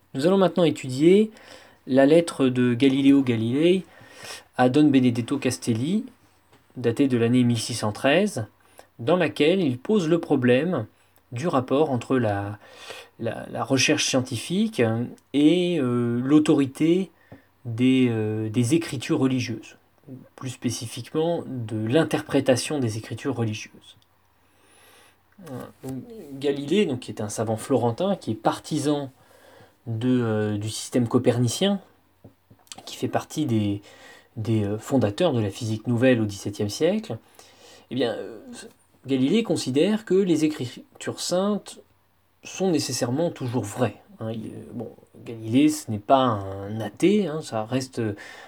Nous allons maintenant étudier la lettre de Galileo Galilei à Don Benedetto Castelli, datée de l'année 1613, dans laquelle il pose le problème du rapport entre la recherche scientifique et l'autorité des écritures religieuses, plus spécifiquement de l'interprétation des écritures religieuses. Donc, Galilée, donc, qui est un savant florentin, qui est partisan du système copernicien, qui fait partie des fondateurs de la physique nouvelle au XVIIe siècle, eh bien, Galilée considère que les écritures saintes sont nécessairement toujours vraies. Bon, Galilée, ce n'est pas un athée, ça reste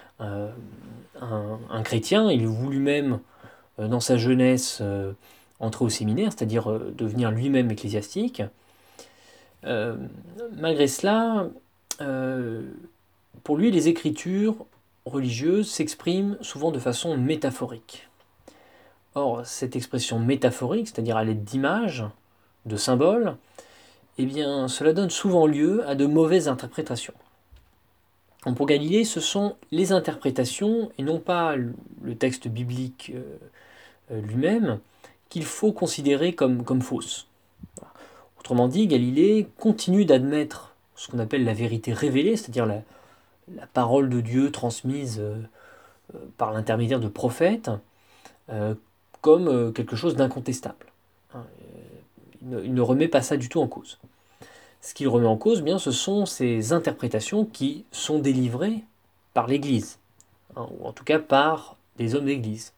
un chrétien. Il voulut même, dans sa jeunesse, entrer au séminaire, c'est-à-dire devenir lui-même ecclésiastique. Euh, Malgré cela, euh, pour lui, les écritures religieuses s'expriment souvent de façon métaphorique. Or, cette expression métaphorique, c'est-à-dire à l'aide d'images, de symboles, eh bien, cela donne souvent lieu à de mauvaises interprétations. Donc pour Galilée, ce sont les interprétations, et non pas le texte biblique lui-même, qu'il faut considérer comme fausses. Autrement dit, Galilée continue d'admettre ce qu'on appelle la vérité révélée, c'est-à-dire la parole de Dieu transmise par l'intermédiaire de prophètes, euh, comme quelque chose d'incontestable. Il ne remet pas ça du tout en cause. Ce qu'il remet en cause, bien, ce sont ces interprétations qui sont délivrées par l'Église, ou en tout cas par des hommes d'Église.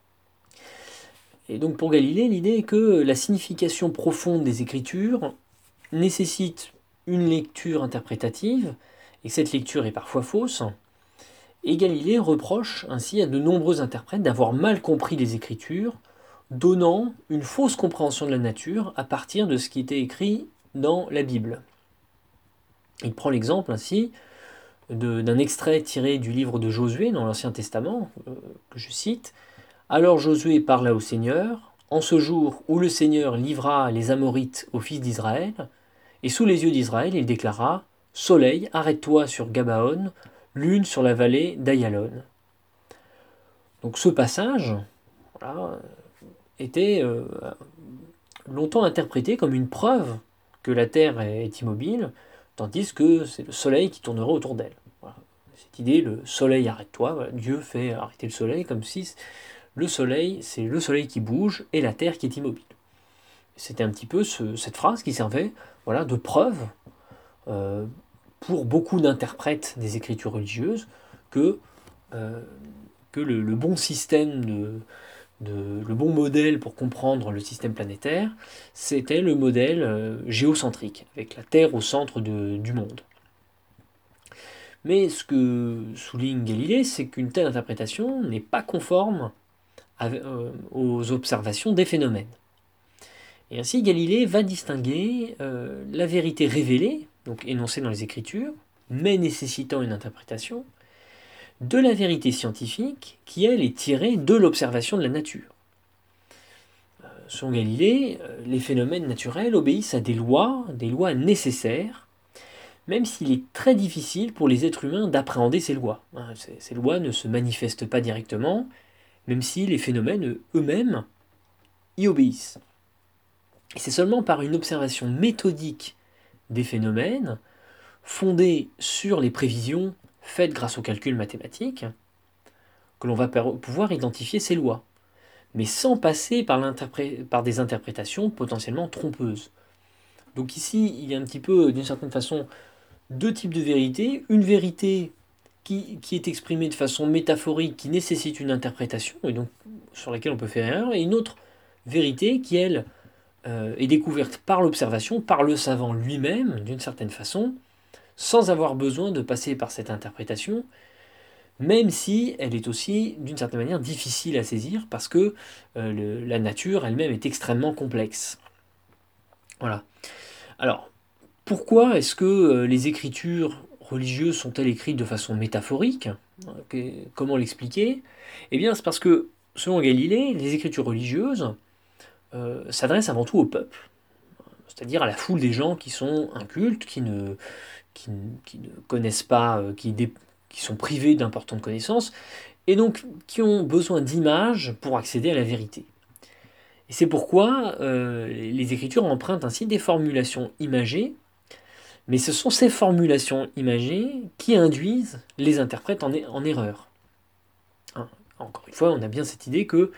Et donc pour Galilée, l'idée est que la signification profonde des Écritures nécessite une lecture interprétative, et que cette lecture est parfois fausse. Et Galilée reproche ainsi à de nombreux interprètes d'avoir mal compris les Écritures, donnant une fausse compréhension de la nature à partir de ce qui était écrit dans la Bible. Il prend l'exemple ainsi d'un extrait tiré du livre de Josué dans l'Ancien Testament, que je cite. Alors Josué parla au Seigneur, en ce jour où le Seigneur livra les Amorites aux fils d'Israël, et sous les yeux d'Israël il déclara, Soleil, arrête-toi sur Gabaon, lune sur la vallée d'Ayalon. Donc ce passage, voilà, était longtemps interprété comme une preuve que la Terre est immobile, tandis que c'est le Soleil qui tournerait autour d'elle. Voilà. Cette idée, le Soleil arrête-toi, voilà, Dieu fait arrêter le Soleil comme si le Soleil, c'est le Soleil qui bouge et la Terre qui est immobile. C'était un petit peu cette phrase qui servait, voilà, de preuve pour beaucoup d'interprètes des écritures religieuses que, euh, que le bon système le bon modèle pour comprendre le système planétaire, c'était le modèle géocentrique, avec la Terre au centre du monde. Mais ce que souligne Galilée, c'est qu'une telle interprétation n'est pas conforme aux observations des phénomènes. Et ainsi, Galilée va distinguer la vérité révélée, donc énoncée dans les Écritures, mais nécessitant une interprétation, de la vérité scientifique, qui elle est tirée de l'observation de la nature. Selon Galilée, les phénomènes naturels obéissent à des lois nécessaires, même s'il est très difficile pour les êtres humains d'appréhender ces lois. Ces lois ne se manifestent pas directement, même si les phénomènes eux-mêmes y obéissent. Et c'est seulement par une observation méthodique des phénomènes, fondée sur les prévisions faites grâce aux calculs mathématiques, que l'on va pouvoir identifier ces lois, mais sans passer par des interprétations potentiellement trompeuses. Donc ici, il y a un petit peu, d'une certaine façon, deux types de vérités. Une vérité qui est exprimée de façon métaphorique, qui nécessite une interprétation, et donc sur laquelle on peut faire erreur, et une autre vérité qui, elle, est découverte par l'observation, par le savant lui-même, d'une certaine façon, sans avoir besoin de passer par cette interprétation, même si elle est aussi, d'une certaine manière, difficile à saisir, parce que la nature elle-même est extrêmement complexe. Voilà. Alors, pourquoi est-ce que les écritures religieuses sont-elles écrites de façon métaphorique? Comment l'expliquer? Eh bien, c'est parce que, selon Galilée, les écritures religieuses s'adressent avant tout au peuple. c'est-à-dire à la foule des gens qui sont incultes, qui ne connaissent pas, qui sont privés d'importantes connaissances, et donc qui ont besoin d'images pour accéder à la vérité. Et c'est pourquoi les Écritures empruntent ainsi des formulations imagées, mais ce sont ces formulations imagées qui induisent les interprètes en erreur. Hein, encore une fois, on a bien cette idée que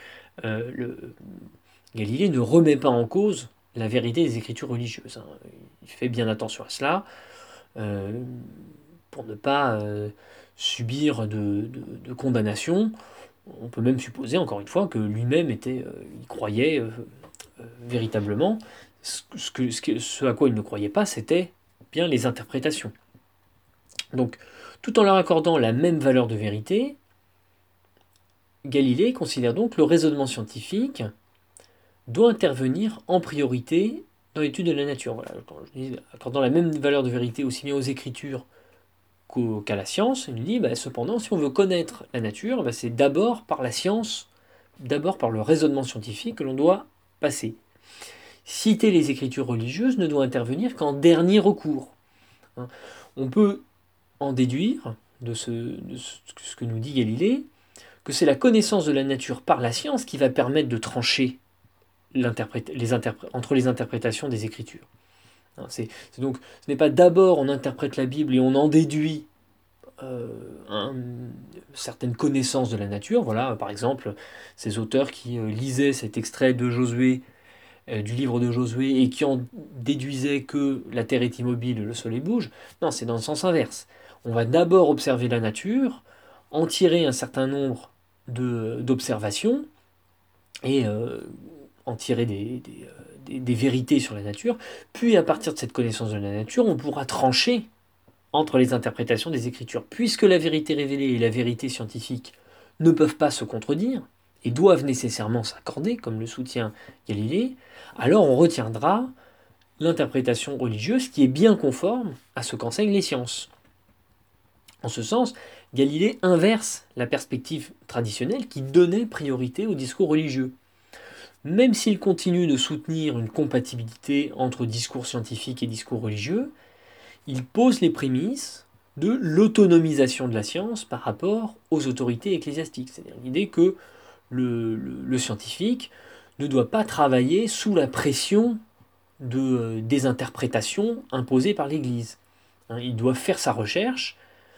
Galilée ne remet pas en cause la vérité des Écritures religieuses. Hein. Il fait bien attention à cela euh, pour ne pas subir de condamnation. On peut même supposer, encore une fois, que lui-même il croyait véritablement. Ce à quoi il ne croyait pas, c'était bien les interprétations. Donc, tout en leur accordant la même valeur de vérité, Galilée considère donc que le raisonnement scientifique doit intervenir en priorité dans l'étude de la nature. Voilà, quand je dis accordant la même valeur de vérité aussi bien aux Écritures qu'à la science, il dit cependant, si on veut connaître la nature, c'est d'abord par la science, d'abord par le raisonnement scientifique que l'on doit passer. Citer les Écritures religieuses ne doit intervenir qu'en dernier recours. Hein. On peut en déduire de ce que nous dit Galilée que c'est la connaissance de la nature par la science qui va permettre de trancher entre les interprétations des Écritures. Donc, ce n'est pas d'abord on interprète la Bible et on en déduit certaines connaissances de la nature. Voilà, par exemple, ces auteurs qui lisaient cet extrait de Josué, du livre de Josué, et qui en déduisaient que la terre est immobile, le soleil bouge. Non, c'est dans le sens inverse. On va d'abord observer la nature, en tirer un certain nombre d'observations, et en tirer des vérités sur la nature, puis à partir de cette connaissance de la nature, on pourra trancher entre les interprétations des Écritures. Puisque la vérité révélée et la vérité scientifique ne peuvent pas se contredire, et doivent nécessairement s'accorder, comme le soutient Galilée, alors on retiendra l'interprétation religieuse qui est bien conforme à ce qu'enseignent les sciences. En ce sens, Galilée inverse la perspective traditionnelle qui donnait priorité au discours religieux. Même s'il continue de soutenir une compatibilité entre discours scientifique et discours religieux, il pose les prémices de l'autonomisation de la science par rapport aux autorités ecclésiastiques. C'est-à-dire l'idée que le scientifique ne doit pas travailler sous la pression des interprétations imposées par l'Église. Hein, il doit faire sa recherche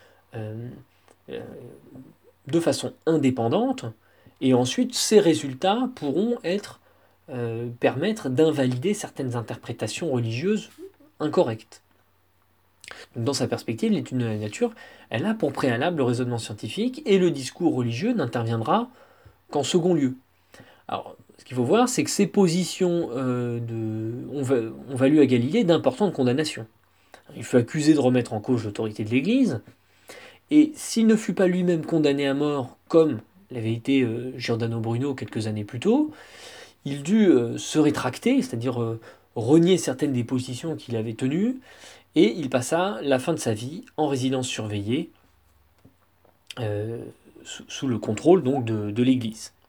de façon indépendante, et ensuite ces résultats pourront permettre d'invalider certaines interprétations religieuses incorrectes. Donc, dans sa perspective, l'étude de la nature, elle a pour préalable le raisonnement scientifique, et le discours religieux n'interviendra qu'en second lieu. Alors, ce qu'il faut voir, c'est que ces positions ont valu à Galilée d'importantes condamnations. Il fut accusé de remettre en cause l'autorité de l'Église, et s'il ne fut pas lui-même condamné à mort, comme l'avait été Giordano Bruno quelques années plus tôt, il dut se rétracter, c'est-à-dire renier certaines des positions qu'il avait tenues, et il passa la fin de sa vie en résidence surveillée, sous le contrôle donc de l'Église.